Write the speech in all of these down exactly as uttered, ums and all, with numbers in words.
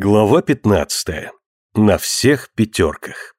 Глава пятнадцатая. На всех пятерках.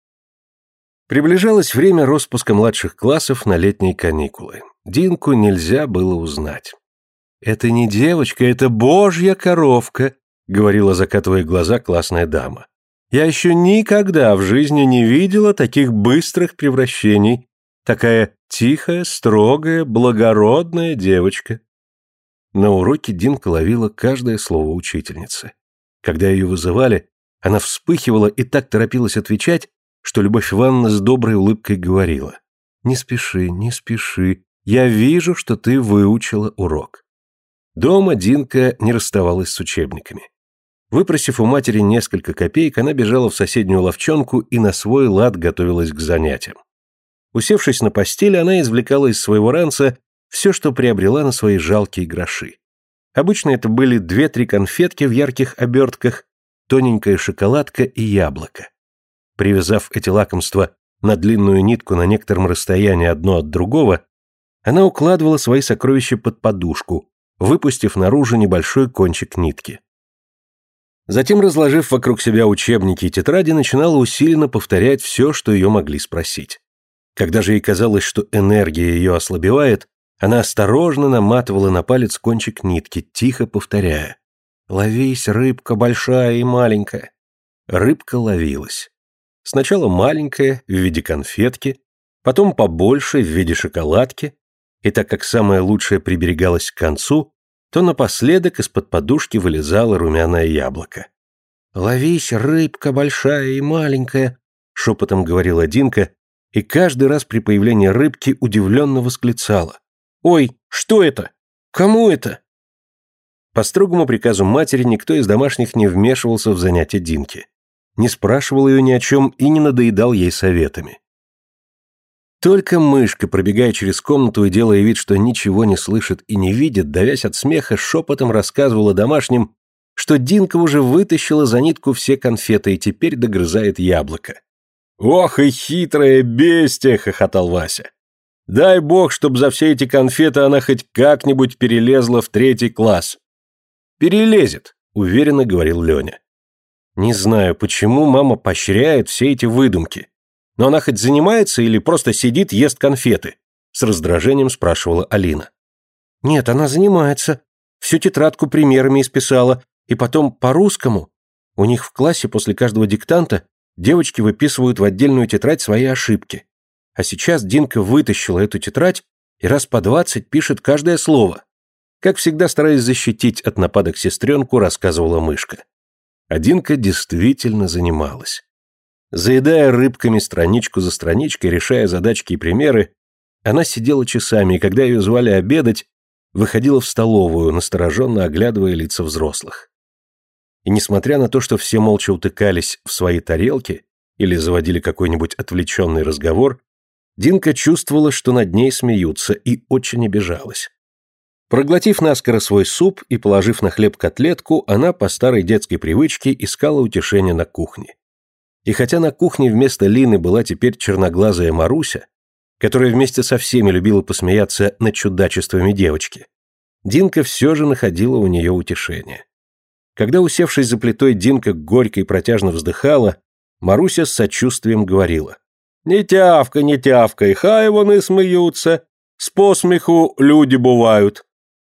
Приближалось время распуска младших классов на летние каникулы. Динку нельзя было узнать. «Это не девочка, это божья коровка», — говорила, закатывая глаза, классная дама. «Я еще никогда в жизни не видела таких быстрых превращений. Такая тихая, строгая, благородная девочка». На уроке Динка ловила каждое слово учительницы. Когда ее вызывали, она вспыхивала и так торопилась отвечать, что Любовь Ивановна с доброй улыбкой говорила: «Не спеши, не спеши, я вижу, что ты выучила урок». Дома Динка не расставалась с учебниками. Выпросив у матери несколько копеек, она бежала в соседнюю лавчонку и на свой лад готовилась к занятиям. Усевшись на постели, она извлекала из своего ранца все, что приобрела на свои жалкие гроши. Обычно это были две-три конфетки в ярких обертках, тоненькая шоколадка и яблоко. Привязав эти лакомства на длинную нитку на некотором расстоянии одно от другого, она укладывала свои сокровища под подушку, выпустив наружу небольшой кончик нитки. Затем, разложив вокруг себя учебники и тетради, начинала усиленно повторять все, что ее могли спросить. Когда же ей казалось, что энергия ее ослабевает, она осторожно наматывала на палец кончик нитки, тихо повторяя: «Ловись, рыбка большая и маленькая». Рыбка ловилась. Сначала маленькая, в виде конфетки, потом побольше, в виде шоколадки, и так как самое лучшее приберегалось к концу, то напоследок из-под подушки вылезало румяное яблоко. «Ловись, рыбка большая и маленькая», — шепотом говорила Динка, и каждый раз при появлении рыбки удивленно восклицала: «Ой, что это? Кому это?» По строгому приказу матери никто из домашних не вмешивался в занятия Динки, не спрашивал ее ни о чем и не надоедал ей советами. Только мышка, пробегая через комнату и делая вид, что ничего не слышит и не видит, давясь от смеха, шепотом рассказывала домашним, что Динка уже вытащила за нитку все конфеты и теперь догрызает яблоко. «Ох и хитрая бестия!» — хохотал Вася. «Дай бог, чтоб за все эти конфеты она хоть как-нибудь перелезла в третий класс». «Перелезет», — уверенно говорил Леня. «Не знаю, почему мама поощряет все эти выдумки. Но она хоть занимается или просто сидит, ест конфеты?» — с раздражением спрашивала Алина. «Нет, она занимается. Всю тетрадку примерами исписала. И потом по-русскому. У них в классе после каждого диктанта девочки выписывают в отдельную тетрадь свои ошибки. А сейчас Динка вытащила эту тетрадь и раз по двадцать пишет каждое слово». Как всегда, стараясь защитить от нападок сестренку, рассказывала мышка. А Динка действительно занималась. Заедая рыбками страничку за страничкой, решая задачки и примеры, она сидела часами, и когда ее звали обедать, выходила в столовую, настороженно оглядывая лица взрослых. И несмотря на то, что все молча утыкались в свои тарелки или заводили какой-нибудь отвлеченный разговор, Динка чувствовала, что над ней смеются, и очень обижалась. Проглотив наскоро свой суп и положив на хлеб котлетку, она по старой детской привычке искала утешения на кухне. И хотя на кухне вместо Лины была теперь черноглазая Маруся, которая вместе со всеми любила посмеяться над чудачествами девочки, Динка все же находила у нее утешение. Когда, усевшись за плитой, Динка горько и протяжно вздыхала, Маруся с сочувствием говорила: «Не тявка, не тявка, и хай вони смеются, с посмеху люди бывают».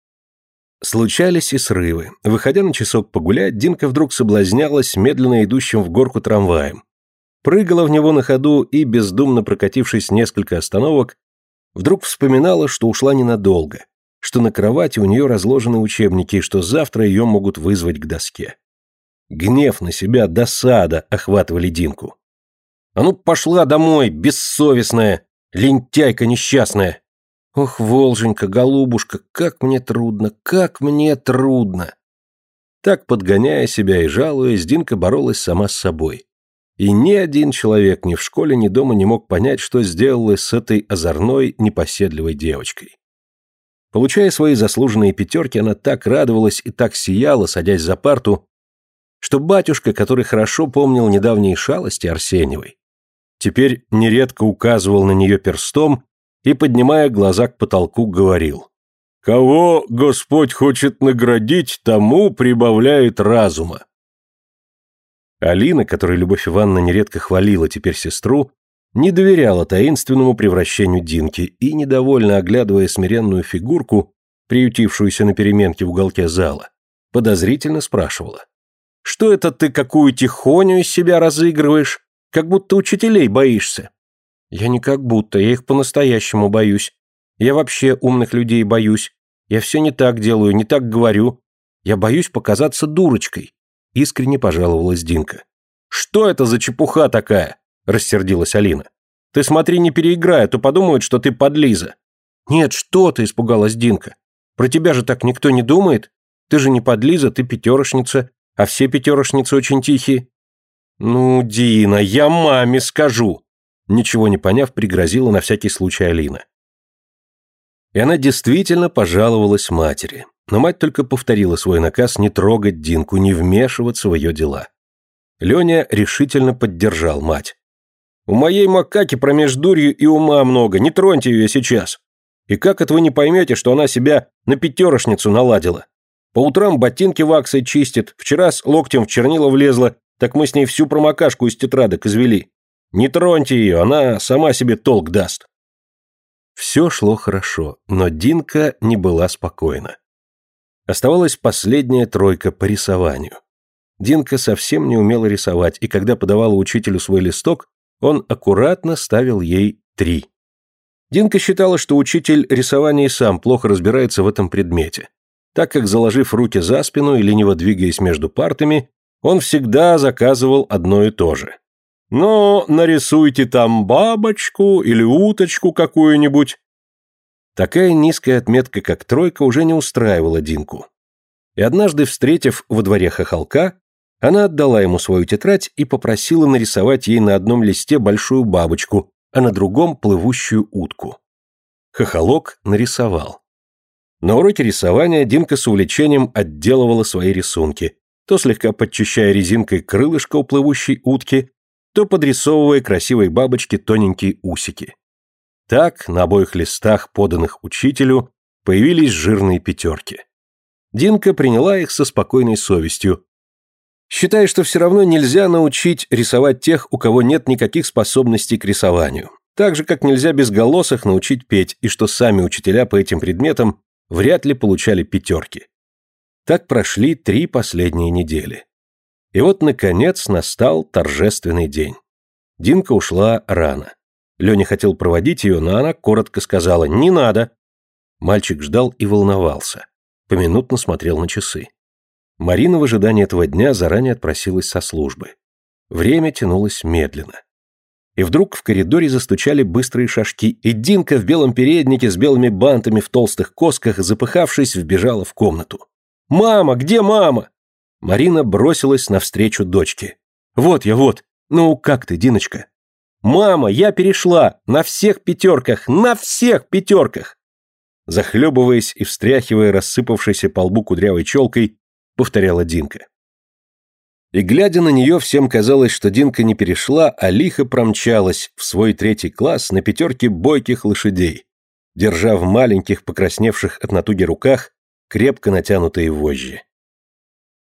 Случались и срывы. Выходя на часок погулять, Динка вдруг соблазнялась медленно идущим в горку трамваем. Прыгала в него на ходу и, бездумно прокатившись несколько остановок, вдруг вспоминала, что ушла ненадолго, что на кровати у нее разложены учебники и что завтра ее могут вызвать к доске. Гнев на себя, досада охватывали Динку. «А ну пошла домой, бессовестная, лентяйка несчастная!» «Ох, Волженька, голубушка, как мне трудно, как мне трудно!» Так, подгоняя себя и жалуясь, Динка боролась сама с собой. И ни один человек ни в школе, ни дома не мог понять, что сделалось с этой озорной, непоседливой девочкой. Получая свои заслуженные пятерки, она так радовалась и так сияла, садясь за парту, что батюшка, который хорошо помнил недавние шалости Арсеньевой, теперь нередко указывал на нее перстом и, поднимая глаза к потолку, говорил: «Кого Господь хочет наградить, тому прибавляет разума». Алина, которой Любовь Ивановна нередко хвалила теперь сестру, не доверяла таинственному превращению Динки и, недовольно оглядывая смиренную фигурку, приютившуюся на переменке в уголке зала, подозрительно спрашивала: «Что это ты какую тихоню из себя разыгрываешь, как будто учителей боишься?» «Я не как будто, я их по-настоящему боюсь. Я вообще умных людей боюсь. Я все не так делаю, не так говорю. Я боюсь показаться дурочкой», — искренне пожаловалась Динка. «Что это за чепуха такая?» — рассердилась Алина. «Ты смотри, не переиграй, а то подумают, что ты подлиза». «Нет, что ты!» — испугалась Динка. «Про тебя же так никто не думает. Ты же не подлиза, ты пятерошница, а все пятерошницы очень тихие». «Ну, Дина, я маме скажу!» Ничего не поняв, пригрозила на всякий случай Алина. И она действительно пожаловалась матери, но мать только повторила свой наказ не трогать Динку, не вмешиваться в ее дела. Леня решительно поддержал мать. «У моей макаки промеж дурью и ума много, не троньте ее сейчас. И как это вы не поймете, что она себя на пятерошницу наладила? По утрам ботинки ваксой чистит, вчера с локтем в чернила влезла, так мы с ней всю промокашку из тетрадок извели. Не троньте ее, она сама себе толк даст». Все шло хорошо, но Динка не была спокойна. Оставалась последняя тройка по рисованию. Динка совсем не умела рисовать, и когда подавала учителю свой листок, он аккуратно ставил ей три. Динка считала, что учитель рисования и сам плохо разбирается в этом предмете, так как, заложив руки за спину и лениво двигаясь между партами, он всегда заказывал одно и то же. «Ну, нарисуйте там бабочку или уточку какую-нибудь». Такая низкая отметка, как тройка, уже не устраивала Динку. И однажды, встретив во дворе хохолка, она отдала ему свою тетрадь и попросила нарисовать ей на одном листе большую бабочку, а на другом плывущую утку. Хохолок нарисовал. На уроке рисования Динка с увлечением отделывала свои рисунки, то слегка подчищая резинкой крылышко у плывущей утки, то подрисовывая красивой бабочке тоненькие усики. Так на обоих листах, поданных учителю, появились жирные пятерки. Динка приняла их со спокойной совестью, считая, что все равно нельзя научить рисовать тех, у кого нет никаких способностей к рисованию, так же, как нельзя безголосых научить петь, и что сами учителя по этим предметам вряд ли получали пятерки. Так прошли три последние недели. И вот, наконец, настал торжественный день. Динка ушла рано. Леня хотел проводить ее, но она коротко сказала «не надо». Мальчик ждал и волновался. Поминутно смотрел на часы. Марина в ожидании этого дня заранее отпросилась со службы. Время тянулось медленно. И вдруг в коридоре застучали быстрые шажки, и Динка в белом переднике с белыми бантами в толстых косках, запыхавшись, вбежала в комнату. «Мама, где мама?» Марина бросилась навстречу дочке. «Вот я, вот. Ну, как ты, Диночка?» «Мама, я перешла! На всех пятерках! На всех пятерках!» Захлебываясь и встряхивая рассыпавшейся по лбу кудрявой челкой, повторяла Динка. И, глядя на нее, всем казалось, что Динка не перешла, а лихо промчалась в свой третий класс на пятерке бойких лошадей, держа в маленьких, покрасневших от натуги руках крепко натянутые вожжи.